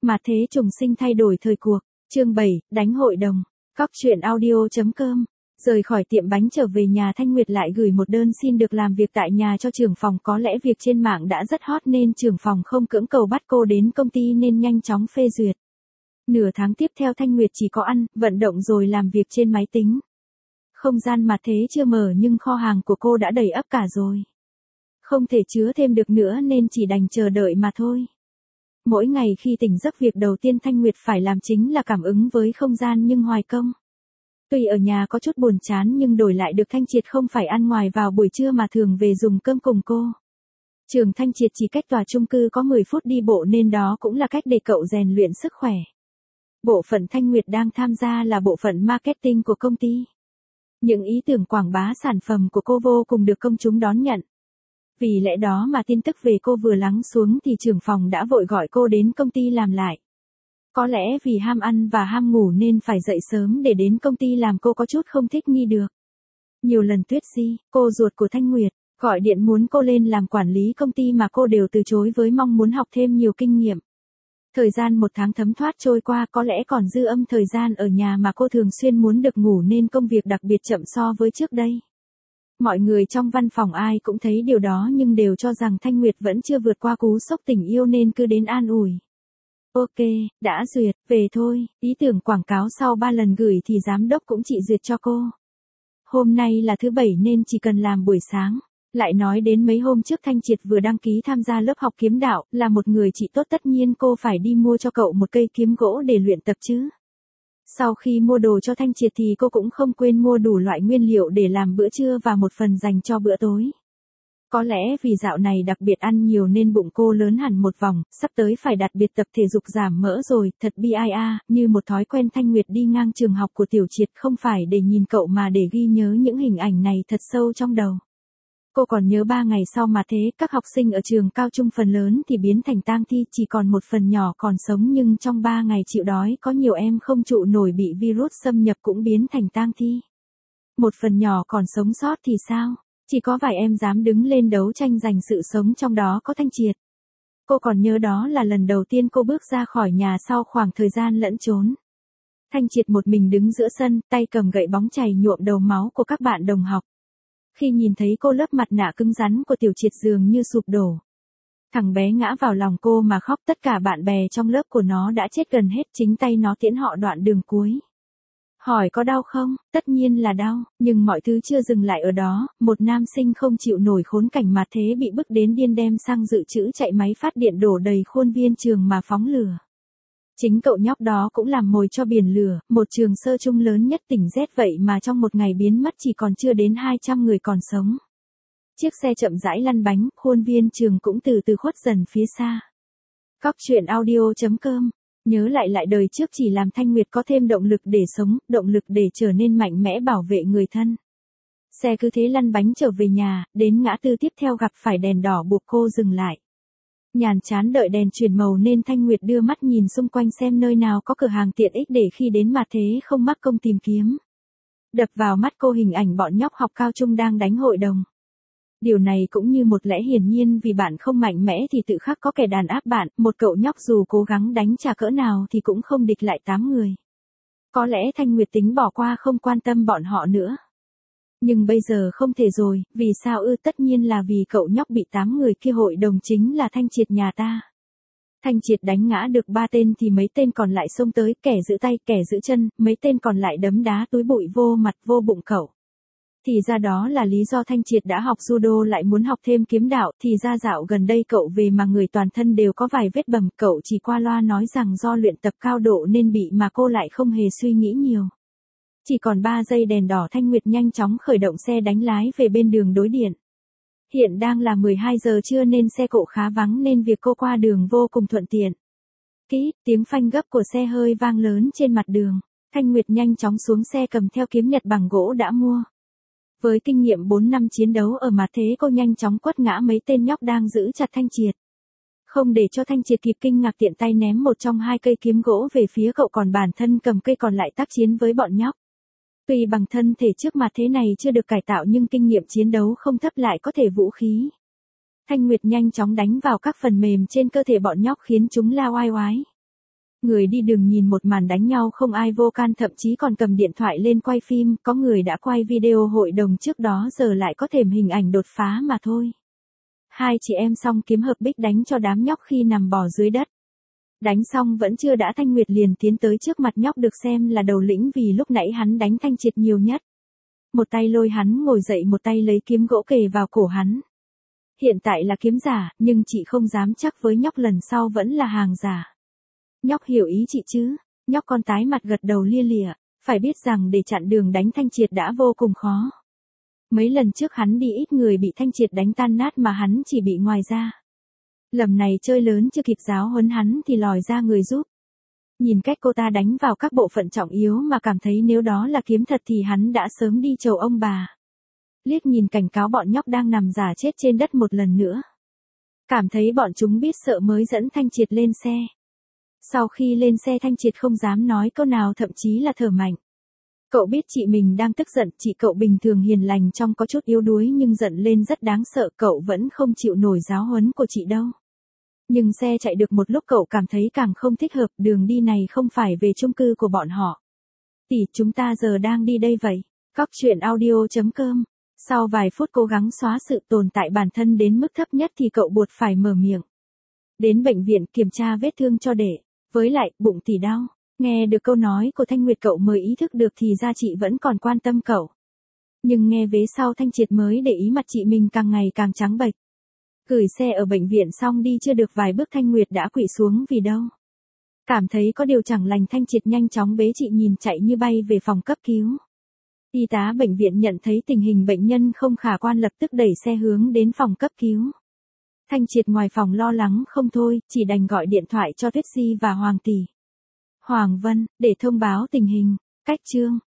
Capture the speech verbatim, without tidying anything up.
Mà thế trùng sinh thay đổi thời cuộc. Chương bảy, đánh hội đồng. Cóc truyện audio chấm com. Rời khỏi tiệm bánh trở về nhà, Thanh Nguyệt lại gửi một đơn xin được làm việc tại nhà cho trưởng phòng. Có lẽ việc trên mạng đã rất hot nên trưởng phòng không cưỡng cầu bắt cô đến công ty nên nhanh chóng phê duyệt. Nửa tháng tiếp theo Thanh Nguyệt chỉ có ăn, vận động rồi làm việc trên máy tính. Không gian mà thế chưa mở nhưng kho hàng của cô đã đầy ắp cả rồi. Không thể chứa thêm được nữa nên chỉ đành chờ đợi mà thôi. Mỗi ngày khi tỉnh giấc, việc đầu tiên Thanh Nguyệt phải làm chính là cảm ứng với không gian nhưng hoài công. Tuy ở nhà có chút buồn chán nhưng đổi lại được Thanh Triệt không phải ăn ngoài vào buổi trưa mà thường về dùng cơm cùng cô. Trường Thanh Triệt chỉ cách tòa chung cư có mười phút đi bộ nên đó cũng là cách để cậu rèn luyện sức khỏe. Bộ phận Thanh Nguyệt đang tham gia là bộ phận marketing của công ty. Những ý tưởng quảng bá sản phẩm của cô vô cùng được công chúng đón nhận. Vì lẽ đó mà tin tức về cô vừa lắng xuống thì trưởng phòng đã vội gọi cô đến công ty làm lại. Có lẽ vì ham ăn và ham ngủ nên phải dậy sớm để đến công ty làm, cô có chút không thích nghi được. Nhiều lần Tuyết Di, cô ruột của Thanh Nguyệt, gọi điện muốn cô lên làm quản lý công ty mà cô đều từ chối với mong muốn học thêm nhiều kinh nghiệm. Thời gian một tháng thấm thoát trôi qua, có lẽ còn dư âm thời gian ở nhà mà cô thường xuyên muốn được ngủ nên công việc đặc biệt chậm so với trước đây. Mọi người trong văn phòng ai cũng thấy điều đó nhưng đều cho rằng Thanh Nguyệt vẫn chưa vượt qua cú sốc tình yêu nên cứ đến an ủi. Ok, đã duyệt, về thôi. Ý tưởng quảng cáo sau ba lần gửi thì giám đốc cũng chỉ duyệt cho cô. Hôm nay là thứ bảy nên chỉ cần làm buổi sáng. Lại nói đến mấy hôm trước Thanh Triệt vừa đăng ký tham gia lớp học kiếm đạo, là một người chị tốt tất nhiên cô phải đi mua cho cậu một cây kiếm gỗ để luyện tập chứ. Sau khi mua đồ cho Thanh Triệt thì cô cũng không quên mua đủ loại nguyên liệu để làm bữa trưa và một phần dành cho bữa tối. Có lẽ vì dạo này đặc biệt ăn nhiều nên bụng cô lớn hẳn một vòng, sắp tới phải đặt biệt tập thể dục giảm mỡ rồi, thật bi ai a. Như một thói quen Thanh Nguyệt đi ngang trường học của Tiểu Triệt không phải để nhìn cậu mà để ghi nhớ những hình ảnh này thật sâu trong đầu. Cô còn nhớ ba ngày sau mà thế, các học sinh ở trường cao trung phần lớn thì biến thành tang thi, chỉ còn một phần nhỏ còn sống nhưng trong ba ngày chịu đói có nhiều em không trụ nổi bị virus xâm nhập cũng biến thành tang thi. Một phần nhỏ còn sống sót thì sao? Chỉ có vài em dám đứng lên đấu tranh giành sự sống, trong đó có Thanh Triệt. Cô còn nhớ đó là lần đầu tiên cô bước ra khỏi nhà sau khoảng thời gian lẫn trốn. Thanh Triệt một mình đứng giữa sân, tay cầm gậy bóng chày nhuộm đầu máu của các bạn đồng học. Khi nhìn thấy cô, lớp mặt nạ cứng rắn của Tiểu Triệt dường như sụp đổ. Thằng bé ngã vào lòng cô mà khóc, tất cả bạn bè trong lớp của nó đã chết gần hết, chính tay nó tiễn họ đoạn đường cuối. Hỏi có đau không? Tất nhiên là đau, nhưng mọi thứ chưa dừng lại ở đó, một nam sinh không chịu nổi khốn cảnh mà thế bị bức đến điên đem xăng dự trữ chạy máy phát điện đổ đầy khuôn viên trường mà phóng lửa. Chính cậu nhóc đó cũng làm mồi cho biển lửa, một trường sơ trung lớn nhất tỉnh Z vậy mà trong một ngày biến mất chỉ còn chưa đến hai trăm người còn sống. Chiếc xe chậm rãi lăn bánh, khuôn viên trường cũng từ từ khuất dần phía xa. Cóc truyện audio chấm com. Nhớ lại lại đời trước chỉ làm Thanh Nguyệt có thêm động lực để sống, động lực để trở nên mạnh mẽ bảo vệ người thân. Xe cứ thế lăn bánh trở về nhà, đến ngã tư tiếp theo gặp phải đèn đỏ buộc cô dừng lại. Nhàn chán đợi đèn chuyển màu nên Thanh Nguyệt đưa mắt nhìn xung quanh xem nơi nào có cửa hàng tiện ích để khi đến mà thế không mắc công tìm kiếm. Đập vào mắt cô hình ảnh bọn nhóc học cao trung đang đánh hội đồng. Điều này cũng như một lẽ hiển nhiên, vì bạn không mạnh mẽ thì tự khắc có kẻ đàn áp bạn, một cậu nhóc dù cố gắng đánh trả cỡ nào thì cũng không địch lại tám người. Có lẽ Thanh Nguyệt tính bỏ qua không quan tâm bọn họ nữa. Nhưng bây giờ không thể rồi, vì sao ư? Tất nhiên là vì cậu nhóc bị tám người kia hội đồng chính là Thanh Triệt nhà ta. Thanh Triệt đánh ngã được ba tên thì mấy tên còn lại xông tới, kẻ giữ tay, kẻ giữ chân, mấy tên còn lại đấm đá túi bụi vô mặt vô bụng cậu. Thì ra đó là lý do Thanh Triệt đã học judo lại muốn học thêm kiếm đạo, thì ra dạo gần đây cậu về mà người toàn thân đều có vài vết bầm, cậu chỉ qua loa nói rằng do luyện tập cao độ nên bị mà cô lại không hề suy nghĩ nhiều. Chỉ còn ba giây đèn đỏ, Thanh Nguyệt nhanh chóng khởi động xe đánh lái về bên đường đối diện. Hiện đang là mười hai giờ trưa nên xe cộ khá vắng nên việc cô qua đường vô cùng thuận tiện. Kít, tiếng phanh gấp của xe hơi vang lớn trên mặt đường. Thanh Nguyệt nhanh chóng xuống xe cầm theo kiếm nhật bằng gỗ đã mua. Với kinh nghiệm bốn năm chiến đấu ở mặt thế, cô nhanh chóng quất ngã mấy tên nhóc đang giữ chặt Thanh Triệt. Không để cho Thanh Triệt kịp kinh ngạc, tiện tay ném một trong hai cây kiếm gỗ về phía cậu, còn bản thân cầm cây còn lại tác chiến với bọn nhóc. Tuy bằng thân thể trước mặt thế này chưa được cải tạo nhưng kinh nghiệm chiến đấu không thấp, lại có thể vũ khí. Thanh Nguyệt nhanh chóng đánh vào các phần mềm trên cơ thể bọn nhóc khiến chúng la oai oái. Người đi đường nhìn một màn đánh nhau không ai vô can, thậm chí còn cầm điện thoại lên quay phim, có người đã quay video hội đồng trước đó giờ lại có thêm hình ảnh đột phá mà thôi. Hai chị em song kiếm hợp bích đánh cho đám nhóc khi nằm bò dưới đất. Đánh xong vẫn chưa đã, Thanh Nguyệt liền tiến tới trước mặt nhóc được xem là đầu lĩnh vì lúc nãy hắn đánh Thanh Triệt nhiều nhất. Một tay lôi hắn ngồi dậy, một tay lấy kiếm gỗ kề vào cổ hắn. Hiện tại là kiếm giả, nhưng chị không dám chắc với nhóc lần sau vẫn là hàng giả. Nhóc hiểu ý chị chứ? Nhóc con tái mặt gật đầu lia lịa, phải biết rằng để chặn đường đánh Thanh Triệt đã vô cùng khó. Mấy lần trước hắn đi ít người bị Thanh Triệt đánh tan nát mà hắn chỉ bị ngoài ra. Lầm này chơi lớn chưa kịp giáo huấn hắn thì lòi ra người giúp. Nhìn cách cô ta đánh vào các bộ phận trọng yếu mà cảm thấy nếu đó là kiếm thật thì hắn đã sớm đi chầu ông bà. Liếc nhìn cảnh cáo bọn nhóc đang nằm giả chết trên đất một lần nữa. Cảm thấy bọn chúng biết sợ mới dẫn Thanh Triệt lên xe. Sau khi lên xe Thanh Triệt không dám nói câu nào, thậm chí là thở mạnh. Cậu biết chị mình đang tức giận, chị cậu bình thường hiền lành trong có chút yếu đuối nhưng giận lên rất đáng sợ, cậu vẫn không chịu nổi giáo huấn của chị đâu. Nhưng xe chạy được một lúc cậu cảm thấy càng không thích hợp, đường đi này không phải về chung cư của bọn họ. Tỷ, chúng ta giờ đang đi đây vậy. Cóc truyện audio chấm com. Sau vài phút cố gắng xóa sự tồn tại bản thân đến mức thấp nhất thì cậu buộc phải mở miệng. Đến bệnh viện kiểm tra vết thương cho để. Với lại, bụng tỷ đau. Nghe được câu nói của Thanh Nguyệt cậu mới ý thức được thì ra chị vẫn còn quan tâm cậu. Nhưng nghe vế sau Thanh Triệt mới để ý mặt chị mình càng ngày càng trắng bệch. Gửi xe ở bệnh viện xong đi chưa được vài bước Thanh Nguyệt đã quỵ xuống vì đâu. Cảm thấy có điều chẳng lành, Thanh Triệt nhanh chóng bế chị nhìn chạy như bay về phòng cấp cứu. Y tá bệnh viện nhận thấy tình hình bệnh nhân không khả quan lập tức đẩy xe hướng đến phòng cấp cứu. Thanh Triệt ngoài phòng lo lắng không thôi, chỉ đành gọi điện thoại cho Tuyết Di và Hoàng tỷ. Hoàng Vân, để thông báo tình hình. Cách chương.